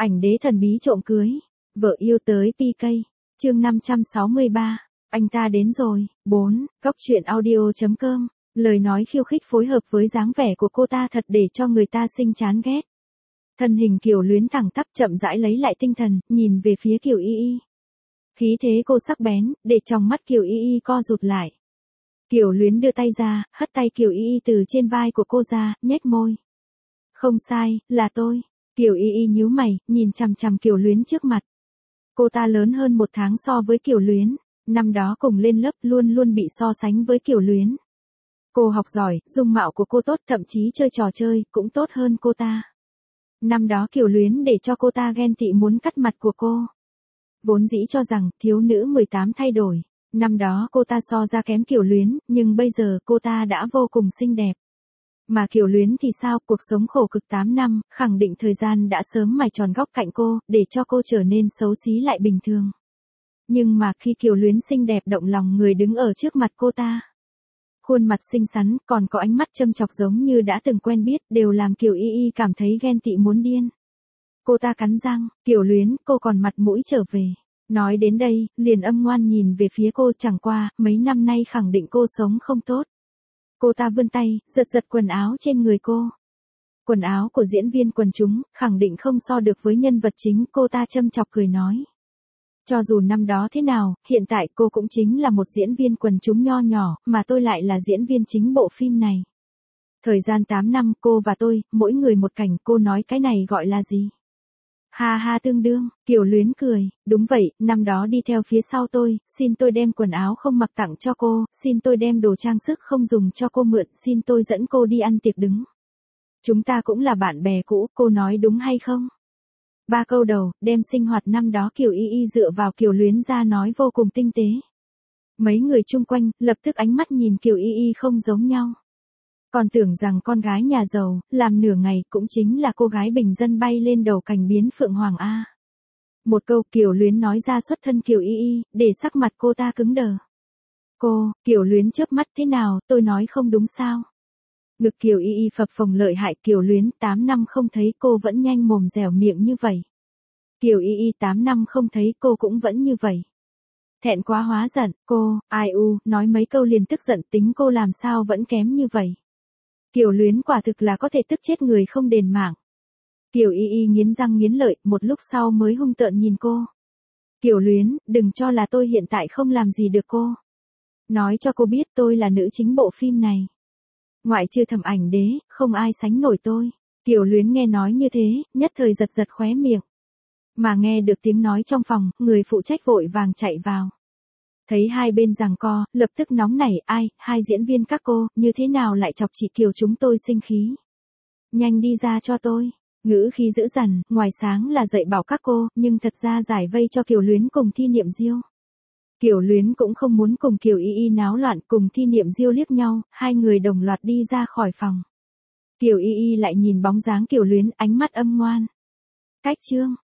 Ảnh đế thần bí trộm cưới. Vợ yêu tới PK. Chương 563. Anh ta đến rồi. 4. Góc truyện audio.com. Lời nói khiêu khích phối hợp với dáng vẻ của cô ta thật để cho người ta sinh chán ghét. Thân hình Kiều Luyến thẳng tắp chậm rãi lấy lại tinh thần, nhìn về phía Kiều Y Y. Khí thế cô sắc bén, để trong mắt Kiều Y Y co rụt lại. Kiều Luyến đưa tay ra, hất tay Kiều Y Y từ trên vai của cô ra, nhếch môi. Không sai, là tôi. Kiều Y Y nhíu mày, nhìn chằm chằm Kiều Luyến trước mặt. Cô ta lớn hơn 1 tháng so với Kiều Luyến, năm đó cùng lên lớp luôn luôn bị so sánh với Kiều Luyến. Cô học giỏi, dung mạo của cô tốt, thậm chí chơi trò chơi cũng tốt hơn cô ta. Năm đó Kiều Luyến để cho cô ta ghen tị muốn cắt mặt của cô. Vốn dĩ cho rằng thiếu nữ 18 thay đổi, năm đó cô ta so ra kém Kiều Luyến, nhưng bây giờ cô ta đã vô cùng xinh đẹp. Mà Kiều Luyến thì sao, cuộc sống khổ cực 8 năm, khẳng định thời gian đã sớm mài tròn góc cạnh cô, để cho cô trở nên xấu xí lại bình thường. Nhưng mà khi Kiều Luyến xinh đẹp động lòng người đứng ở trước mặt cô ta, khuôn mặt xinh xắn, còn có ánh mắt châm chọc giống như đã từng quen biết, đều làm Kiều Y Y cảm thấy ghen tị muốn điên. Cô ta cắn răng, Kiều Luyến, cô còn mặt mũi trở về. Nói đến đây, liền âm ngoan nhìn về phía cô, chẳng qua, mấy năm nay khẳng định cô sống không tốt. Cô ta vươn tay, giật giật quần áo trên người cô. Quần áo của diễn viên quần chúng, khẳng định không so được với nhân vật chính, cô ta châm chọc cười nói. Cho dù năm đó thế nào, hiện tại cô cũng chính là một diễn viên quần chúng nho nhỏ, mà tôi lại là diễn viên chính bộ phim này. Thời gian 8 năm, cô và tôi, mỗi người một cảnh, cô nói cái này gọi là gì? Ha ha, tương đương. Kiều Luyến cười, đúng vậy, năm đó đi theo phía sau tôi, xin tôi đem quần áo không mặc tặng cho cô, xin tôi đem đồ trang sức không dùng cho cô mượn, xin tôi dẫn cô đi ăn tiệc đứng. Chúng ta cũng là bạn bè cũ, cô nói đúng hay không? 3 câu đầu, đem sinh hoạt năm đó Kiều Y Y dựa vào Kiều Luyến ra nói vô cùng tinh tế. Mấy người chung quanh, lập tức ánh mắt nhìn Kiều Y Y không giống nhau. Còn tưởng rằng con gái nhà giàu, làm nửa ngày cũng chính là cô gái bình dân bay lên đầu cành biến phượng hoàng A. Một câu Kiều Luyến nói ra xuất thân Kiều Y Y, để sắc mặt cô ta cứng đờ. Cô, Kiều Luyến chớp mắt, thế nào, tôi nói không đúng sao? Ngực Kiều Y Y phập phồng lợi hại, Kiều Luyến, 8 năm không thấy cô vẫn nhanh mồm dẻo miệng như vậy. Kiều Y Y, 8 năm không thấy cô cũng vẫn như vậy. Thẹn quá hóa giận, cô, ai u, nói mấy câu liền tức giận, tính cô làm sao vẫn kém như vậy. Kiều Luyến quả thực là có thể tức chết người không đền mạng. Kiều Y Y nghiến răng nghiến lợi, một lúc sau mới hung tợn nhìn cô. Kiều Luyến, đừng cho là tôi hiện tại không làm gì được cô. Nói cho cô biết tôi là nữ chính bộ phim này. Ngoại trừ Thẩm Ảnh Đế, không ai sánh nổi tôi. Kiều Luyến nghe nói như thế, nhất thời giật giật khóe miệng. Mà nghe được tiếng nói trong phòng, người phụ trách vội vàng chạy vào. Thấy hai bên giằng co, lập tức nóng nảy, ai, hai diễn viên các cô, như thế nào lại chọc chị Kiều chúng tôi sinh khí. Nhanh đi ra cho tôi. Ngữ khí dữ dằn, ngoài sáng là dạy bảo các cô, nhưng thật ra giải vây cho Kiều Luyến cùng Thi Niệm Diêu. Kiều Luyến cũng không muốn cùng Kiều Y Y náo loạn, cùng Thi Niệm Diêu liếc nhau, hai người đồng loạt đi ra khỏi phòng. Kiều Y Y lại nhìn bóng dáng Kiều Luyến, ánh mắt âm ngoan. Cách chương.